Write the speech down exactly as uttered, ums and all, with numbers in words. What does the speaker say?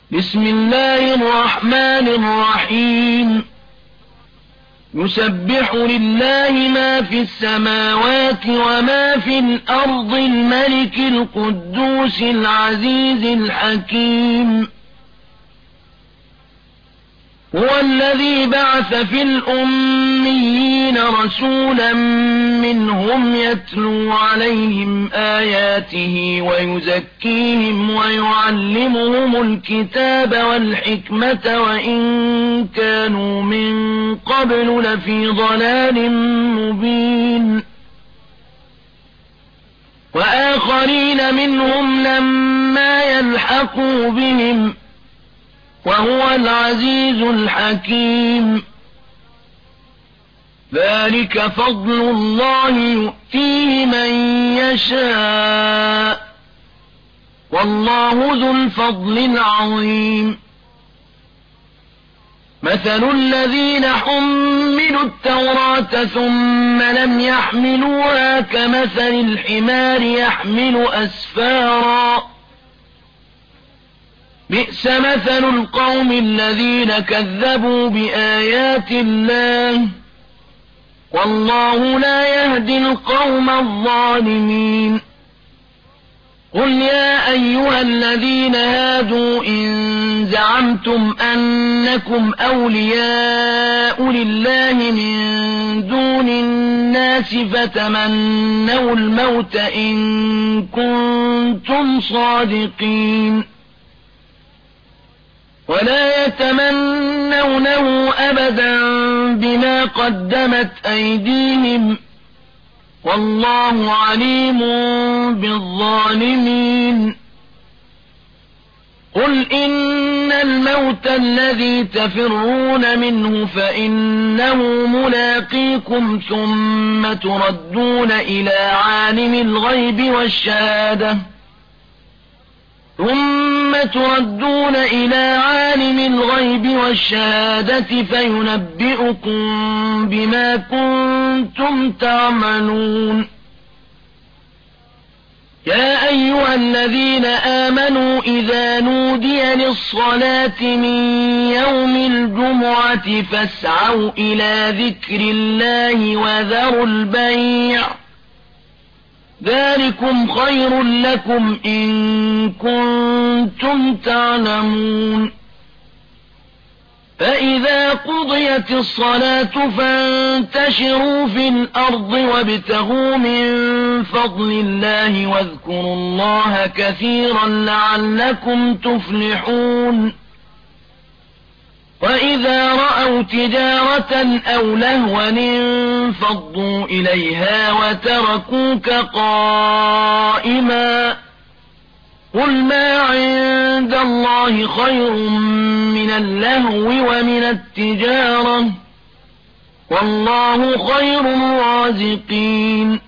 بسم الله الرحمن الرحيم يسبح لله ما في السماوات وما في الأرض الملك القدوس العزيز الحكيم هو الذي بعث في الأميين رسولا منهم يتلو عليهم آياته ويزكيهم ويعلمهم الكتاب والحكمة وإن كانوا من قبل لفي ضلال مبين وآخرين منهم لما يلحقوا بهم وهو العزيز الحكيم ذلك فضل الله يؤتيه من يشاء والله ذو الفضل العظيم مثل الذين حملوا التوراة ثم لم يحملوها كمثل الحمار يحمل أسفارا بئس مثل القوم الذين كذبوا بآيات الله والله لا يهدي القوم الظالمين قل يا أيها الذين هادوا إن زعمتم أنكم أولياء لله من دون الناس فتمنوا الموت إن كنتم صادقين ولا يتمنونه أبدا بما قدمت أيديهم والله عليم بالظالمين قل إن الموت الذي تفرون منه فإنه ملاقيكم ثم تردون إلى عالم الغيب والشهادة ثم تردون إلى عالم الغيب والشهادة فينبئكم بما كنتم تعملون يا أيها الذين آمنوا إذا نودي للصلاة من يوم الجمعة فاسعوا إلى ذكر الله وذروا البيع ذلكم خير لكم إن كنتم تعلمون فإذا قضيت الصلاة فانتشروا في الأرض وابتغوا من فضل الله واذكروا الله كثيرا لعلكم تفلحون وإذا رأوا تجارة أو لهوا انفضوا إليها وتركوك قائما قل ما عند الله خير من اللهو ومن التجارة والله خير الرازقين